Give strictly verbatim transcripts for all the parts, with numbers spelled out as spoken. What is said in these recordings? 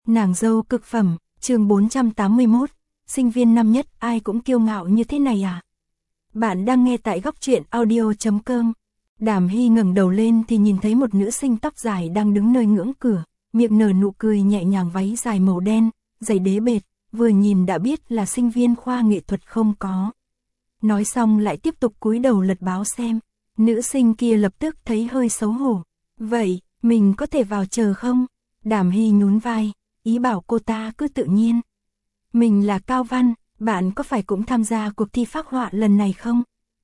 Nàng dâu cực phẩm, chương bốn trăm tám mươi mốt, sinh viên năm nhất ai cũng kiêu ngạo như thế này à? Bạn đang nghe tại góc truyện audio chấm com. Đàm Hy ngẩng đầu lên thì nhìn thấy một nữ sinh tóc dài đang đứng nơi ngưỡng cửa, miệng nở nụ cười nhẹ nhàng, váy dài màu đen, giày đế bệt, vừa nhìn đã biết là sinh viên khoa nghệ thuật không có. Nói xong lại tiếp tục cúi đầu lật báo xem, nữ sinh kia lập tức thấy hơi xấu hổ. Vậy, mình có thể vào chờ không? Đàm Hy nhún vai, ý bảo cô ta cứ tự nhiên. Mình là Cao Văn, bạn có phải cũng tham gia cuộc thi phác họa lần này không?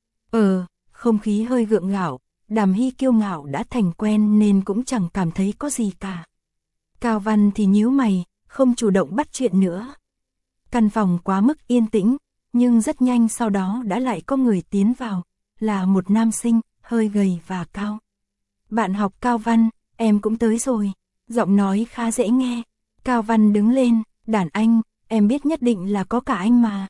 Ờ, không khí hơi gượng gạo, Đàm Hy kiêu ngạo đã thành quen nên cũng chẳng cảm thấy có gì cả. Cao Văn thì nhíu mày, không chủ động bắt chuyện nữa. Căn phòng quá mức yên tĩnh, nhưng rất nhanh sau đó đã lại có người tiến vào, là một nam sinh, hơi gầy và cao. Bạn học Cao Văn, em cũng tới rồi, giọng nói khá dễ nghe. Cao Văn đứng lên, đàn anh, em biết nhất định là có cả anh mà.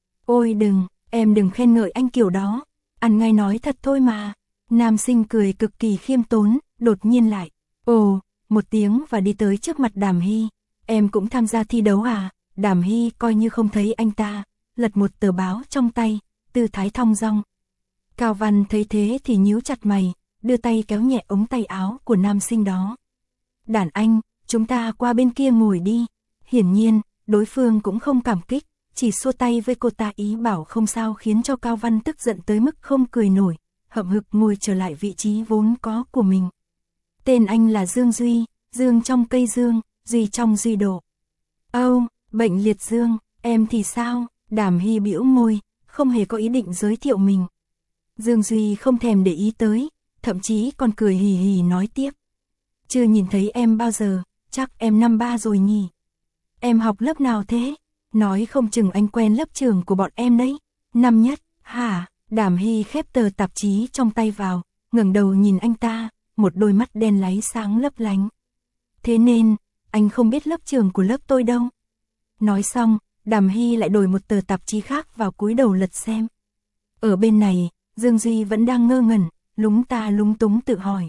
Ôi đừng, em đừng khen ngợi anh kiểu đó, anh ngay nói thật thôi mà. Nam sinh cười cực kỳ khiêm tốn, đột nhiên lại, ồ, một tiếng và đi tới trước mặt Đàm Hy. Em cũng tham gia thi đấu à? Đàm Hy coi như không thấy anh ta, lật một tờ báo trong tay, tư thái thong dong. Cao Văn thấy thế thì nhíu chặt mày, đưa tay kéo nhẹ ống tay áo của nam sinh đó. Đàn anh, chúng ta qua bên kia ngồi đi. Hiển nhiên, đối phương cũng không cảm kích, chỉ xua tay với cô ta ý bảo không sao, khiến cho Cao Văn tức giận tới mức không cười nổi, hậm hực ngồi trở lại vị trí vốn có của mình. Tên anh là Dương Duy, Dương trong cây dương, Duy trong Duy độ. Âu, oh, bệnh liệt dương, em thì sao? Đàm Hy bĩu môi, không hề có ý định giới thiệu mình. Dương Duy không thèm để ý tới, thậm chí còn cười hì hì nói tiếp. Chưa nhìn thấy em bao giờ, chắc em năm ba rồi nhỉ? Em học lớp nào thế? Nói không chừng anh quen lớp trường của bọn em đấy. Năm nhất, hả? Đàm Hy khép tờ tạp chí trong tay vào, ngẩng đầu nhìn anh ta, một đôi mắt đen láy sáng lấp lánh. Thế nên, anh không biết lớp trường của lớp tôi đâu. Nói xong, Đàm Hy lại đổi một tờ tạp chí khác vào, cúi đầu lật xem. Ở bên này, Dương Duy vẫn đang ngơ ngẩn, lúng ta lúng túng tự hỏi.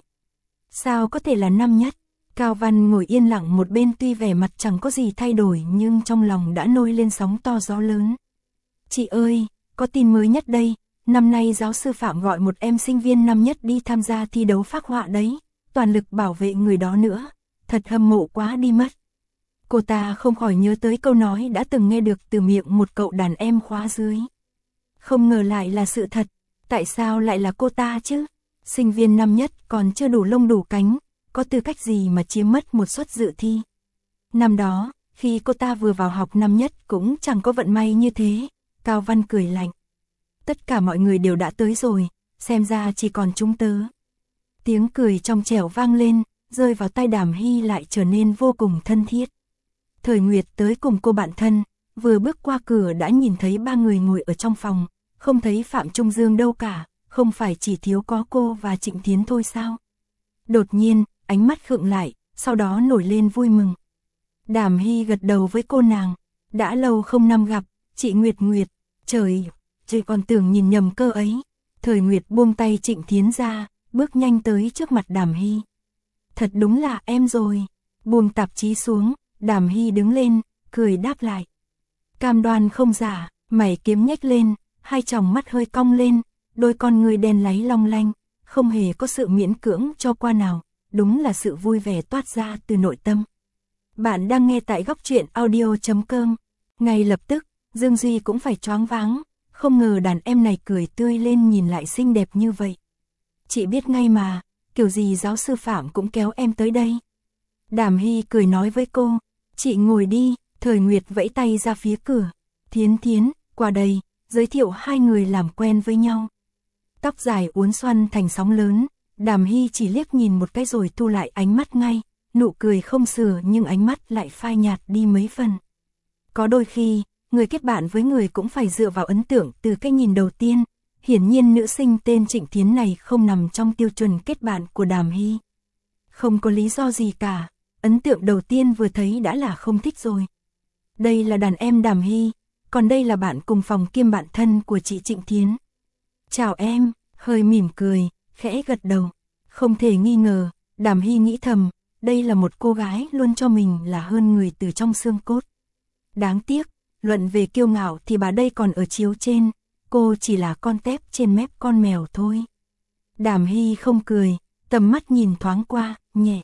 Sao có thể là năm nhất? Cao Văn ngồi yên lặng một bên, tuy vẻ mặt chẳng có gì thay đổi nhưng trong lòng đã nổi lên sóng to gió lớn. Chị ơi, có tin mới nhất đây, năm nay giáo sư Phạm gọi một em sinh viên năm nhất đi tham gia thi đấu phác họa đấy, toàn lực bảo vệ người đó nữa, thật hâm mộ quá đi mất. Cô ta không khỏi nhớ tới câu nói đã từng nghe được từ miệng một cậu đàn em khóa dưới. Không ngờ lại là sự thật, tại sao lại là cô ta chứ? Sinh viên năm nhất còn chưa đủ lông đủ cánh, có tư cách gì mà chiếm mất một suất dự thi. Năm đó, khi cô ta vừa vào học năm nhất cũng chẳng có vận may như thế. Cao Văn cười lạnh. Tất cả mọi người đều đã tới rồi, xem ra chỉ còn chúng tớ. Tiếng cười trong trẻo vang lên, rơi vào tai Đàm Hy lại trở nên vô cùng thân thiết. Thời Nguyệt tới cùng cô bạn thân, vừa bước qua cửa đã nhìn thấy ba người ngồi ở trong phòng, không thấy Phạm Trung Dương đâu cả, không phải chỉ thiếu có cô và Trịnh Thiến thôi sao? Đột nhiên, ánh mắt khựng lại, sau đó nổi lên vui mừng. Đàm Hy gật đầu với cô nàng, đã lâu không năm gặp, chị Nguyệt Nguyệt, trời, chị còn tưởng nhìn nhầm cơ ấy. Thời Nguyệt buông tay Trịnh Thiến ra, bước nhanh tới trước mặt Đàm Hy. Thật đúng là em rồi. Buông tạp chí xuống, Đàm Hy đứng lên, cười đáp lại. Cam đoan không giả, mày kiếm nhếch lên, hai tròng mắt hơi cong lên, đôi con người đen láy long lanh, không hề có sự miễn cưỡng cho qua nào, đúng là sự vui vẻ toát ra từ nội tâm. Bạn đang nghe tại góc truyện audio chấm com. Ngay lập tức, Dương Duy cũng phải choáng váng, không ngờ đàn em này cười tươi lên nhìn lại xinh đẹp như vậy. Chị biết ngay mà, kiểu gì giáo sư Phạm cũng kéo em tới đây. Đàm Hy cười nói với cô, chị ngồi đi. Thời Nguyệt vẫy tay ra phía cửa. Thiến Thiến, qua đây, giới thiệu hai người làm quen với nhau. Tóc dài uốn xoăn thành sóng lớn, Đàm Hy chỉ liếc nhìn một cái rồi thu lại ánh mắt ngay, nụ cười không sửa nhưng ánh mắt lại phai nhạt đi mấy phần. Có đôi khi, người kết bạn với người cũng phải dựa vào ấn tượng từ cái nhìn đầu tiên. Hiển nhiên nữ sinh tên Trịnh Thiến này không nằm trong tiêu chuẩn kết bạn của Đàm Hy. Không có lý do gì cả, ấn tượng đầu tiên vừa thấy đã là không thích rồi. Đây là đàn em Đàm Hy, còn đây là bạn cùng phòng kiêm bạn thân của chị Trịnh Thiến. Chào em, hơi mỉm cười, khẽ gật đầu. Không thể nghi ngờ, Đàm Hy nghĩ thầm, đây là một cô gái luôn cho mình là hơn người từ trong xương cốt. Đáng tiếc, luận về kiêu ngạo thì bà đây còn ở chiếu trên, cô chỉ là con tép trên mép con mèo thôi. Đàm Hy không cười, tầm mắt nhìn thoáng qua, nhẹ.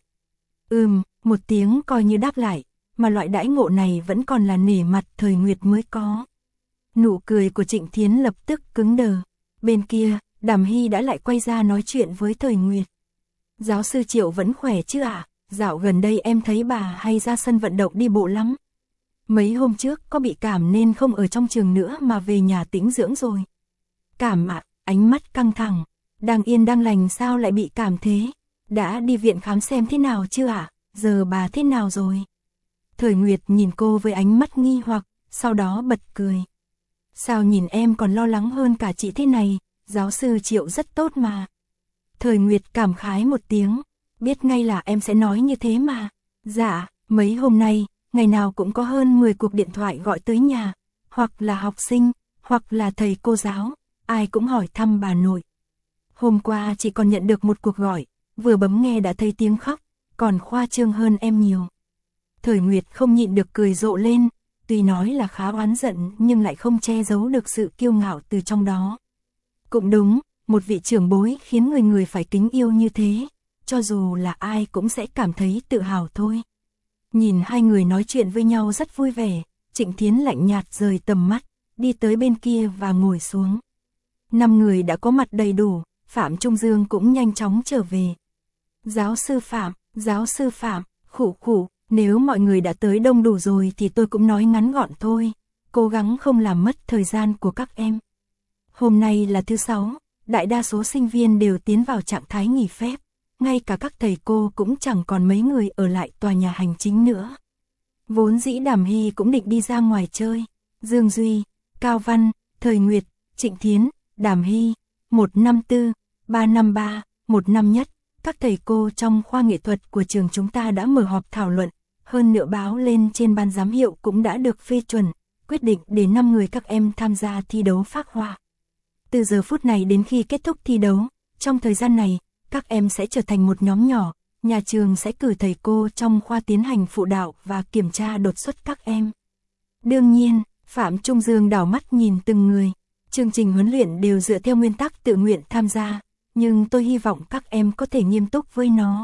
Ừm, một tiếng coi như đáp lại, mà loại đãi ngộ này vẫn còn là nể mặt Thời Nguyệt mới có. Nụ cười của Trịnh Thiến lập tức cứng đờ. Bên kia, Đàm Hy đã lại quay ra nói chuyện với Thời Nguyệt. Giáo sư Triệu vẫn khỏe chứ ạ? À? Dạo gần đây em thấy bà hay ra sân vận động đi bộ lắm. Mấy hôm trước có bị cảm nên không ở trong trường nữa mà về nhà tĩnh dưỡng rồi. Cảm ạ, à, ánh mắt căng thẳng. Đang yên đang lành sao lại bị cảm thế? Đã đi viện khám xem thế nào chưa ạ? À? Giờ bà thế nào rồi? Thời Nguyệt nhìn cô với ánh mắt nghi hoặc, sau đó bật cười. Sao nhìn em còn lo lắng hơn cả chị thế này, giáo sư Triệu rất tốt mà. Thời Nguyệt cảm khái một tiếng, biết ngay là em sẽ nói như thế mà. Dạ, mấy hôm nay, ngày nào cũng có hơn mười cuộc điện thoại gọi tới nhà, hoặc là học sinh, hoặc là thầy cô giáo, ai cũng hỏi thăm bà nội. Hôm qua chị còn nhận được một cuộc gọi, vừa bấm nghe đã thấy tiếng khóc, còn khoa trương hơn em nhiều. Thời Nguyệt không nhịn được cười rộ lên, tuy nói là khá oán giận nhưng lại không che giấu được sự kiêu ngạo từ trong đó. Cũng đúng, một vị trưởng bối khiến người người phải kính yêu như thế, cho dù là ai cũng sẽ cảm thấy tự hào thôi. Nhìn hai người nói chuyện với nhau rất vui vẻ, Trịnh Thiến lạnh nhạt rời tầm mắt, đi tới bên kia và ngồi xuống. Năm người đã có mặt đầy đủ, Phạm Trung Dương cũng nhanh chóng trở về. Giáo sư Phạm, giáo sư Phạm, khụ khụ, nếu mọi người đã tới đông đủ rồi thì tôi cũng nói ngắn gọn thôi, cố gắng không làm mất thời gian của các em. Hôm nay là thứ sáu, đại đa số sinh viên đều tiến vào trạng thái nghỉ phép, ngay cả các thầy cô cũng chẳng còn mấy người ở lại tòa nhà hành chính nữa. Vốn dĩ Đàm Hy cũng định đi ra ngoài chơi, Dương Duy, Cao Văn, Thời Nguyệt, Trịnh Thiến, Đàm Hy, một năm tư, ba năm ba, một năm nhất, các thầy cô trong khoa nghệ thuật của trường chúng ta đã mở họp thảo luận, hơn nữa báo lên trên ban giám hiệu cũng đã được phê chuẩn, quyết định để năm người các em tham gia thi đấu phác họa. Từ giờ phút này đến khi kết thúc thi đấu, trong thời gian này, các em sẽ trở thành một nhóm nhỏ, nhà trường sẽ cử thầy cô trong khoa tiến hành phụ đạo và kiểm tra đột xuất các em. Đương nhiên, Phạm Trung Dương đảo mắt nhìn từng người, chương trình huấn luyện đều dựa theo nguyên tắc tự nguyện tham gia, nhưng tôi hy vọng các em có thể nghiêm túc với nó.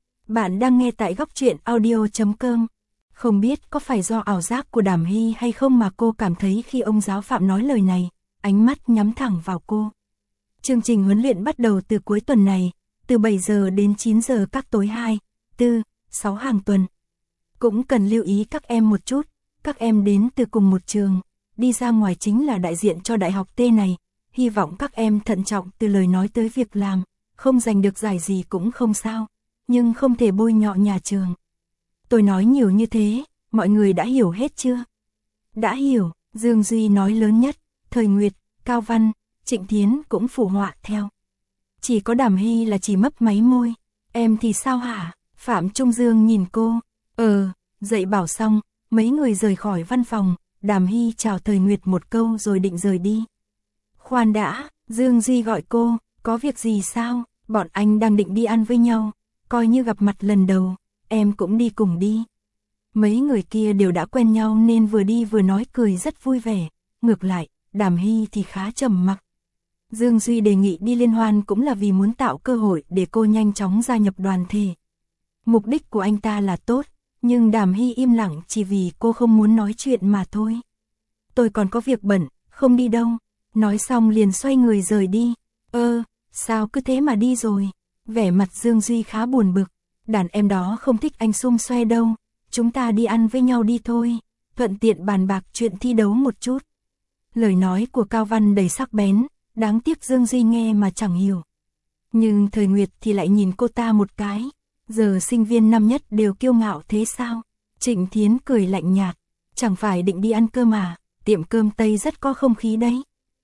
Bạn đang nghe tại góc truyện audio chấm com. Không biết có phải do ảo giác của Đàm Hy hay không mà cô cảm thấy khi ông giáo Phạm nói lời này, ánh mắt nhắm thẳng vào cô. Chương trình huấn luyện bắt đầu từ cuối tuần này, từ bảy giờ đến chín giờ các tối hai, tư, sáu hàng tuần. Cũng cần lưu ý các em một chút, các em đến từ cùng một trường, đi ra ngoài chính là đại diện cho đại học T này, hy vọng các em thận trọng từ lời nói tới việc làm, không giành được giải gì cũng không sao, nhưng không thể bôi nhọ nhà trường. Tôi nói nhiều như thế, mọi người đã hiểu hết chưa? Đã hiểu, Dương Duy nói lớn nhất, Thời Nguyệt, Cao Văn, Trịnh Thiến cũng phụ họa theo. Chỉ có Đàm Hy là chỉ mấp máy môi, em thì sao hả? Phạm Trung Dương nhìn cô, ờ, dạy bảo xong, mấy người rời khỏi văn phòng, Đàm Hy chào Thời Nguyệt một câu rồi định rời đi. Khoan đã, Dương Duy gọi cô, có việc gì sao? Bọn anh đang định đi ăn với nhau, coi như gặp mặt lần đầu, em cũng đi cùng đi. Mấy người kia đều đã quen nhau nên vừa đi vừa nói cười rất vui vẻ, ngược lại, Đàm Hy thì khá trầm mặc. Dương Duy đề nghị đi liên hoan cũng là vì muốn tạo cơ hội để cô nhanh chóng gia nhập đoàn thể. Mục đích của anh ta là tốt, nhưng Đàm Hy im lặng chỉ vì cô không muốn nói chuyện mà thôi. Tôi còn có việc bận, không đi đâu. Nói xong liền xoay người rời đi. Ơ, sao cứ thế mà đi rồi? Vẻ mặt Dương Duy khá buồn bực. Đàn em đó không thích anh xung xoe đâu. Chúng ta đi ăn với nhau đi thôi. Thuận tiện bàn bạc chuyện thi đấu một chút. Lời nói của Cao Văn đầy sắc bén, đáng tiếc Dương Duy nghe mà chẳng hiểu. Nhưng Thời Nguyệt thì lại nhìn cô ta một cái. Giờ sinh viên năm nhất đều kiêu ngạo thế sao? Trịnh Thiến cười lạnh nhạt. Chẳng phải định đi ăn cơm mà, tiệm cơm Tây rất có không khí đấy.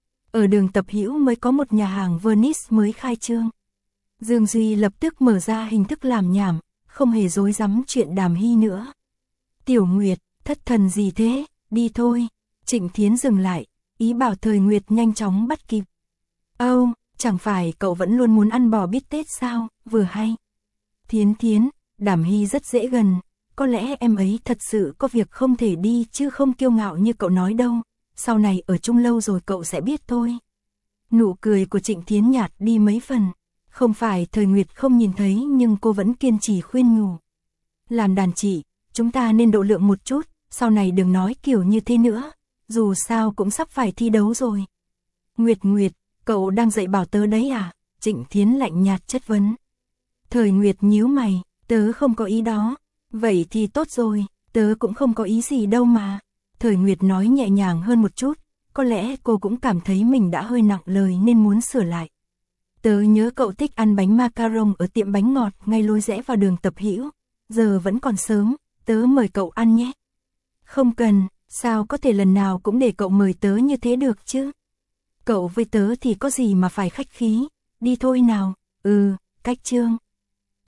Ở đường Tập Hữu mới có một nhà hàng Venice mới khai trương. Dương Duy lập tức mở ra hình thức làm nhảm, không hề dối rắm chuyện Đàm Hy nữa. Tiểu Nguyệt, thất thần gì thế, đi thôi. Trịnh Thiến dừng lại, ý bảo Thời Nguyệt nhanh chóng bắt kịp. Âu, chẳng phải cậu vẫn luôn muốn ăn bò bít tết sao, vừa hay. Thiến Thiến, Đàm Hy rất dễ gần, có lẽ em ấy thật sự có việc không thể đi chứ không kiêu ngạo như cậu nói đâu, sau này ở chung lâu rồi cậu sẽ biết thôi. Nụ cười của Trịnh Thiến nhạt đi mấy phần, không phải Thời Nguyệt không nhìn thấy nhưng cô vẫn kiên trì khuyên nhủ. Làm đàn chị, chúng ta nên độ lượng một chút, sau này đừng nói kiểu như thế nữa, dù sao cũng sắp phải thi đấu rồi. Nguyệt Nguyệt, cậu đang dạy bảo tớ đấy à? Trịnh Thiến lạnh nhạt chất vấn. Thời Nguyệt nhíu mày, tớ không có ý đó. Vậy thì tốt rồi, tớ cũng không có ý gì đâu mà. Thời Nguyệt nói nhẹ nhàng hơn một chút, có lẽ cô cũng cảm thấy mình đã hơi nặng lời nên muốn sửa lại. Tớ nhớ cậu thích ăn bánh macaron ở tiệm bánh ngọt ngay lối rẽ vào đường Tập Hữu, giờ vẫn còn sớm, tớ mời cậu ăn nhé. Không cần, sao có thể lần nào cũng để cậu mời tớ như thế được chứ? Cậu với tớ thì có gì mà phải khách khí, đi thôi nào. Ừ, Cách Trương.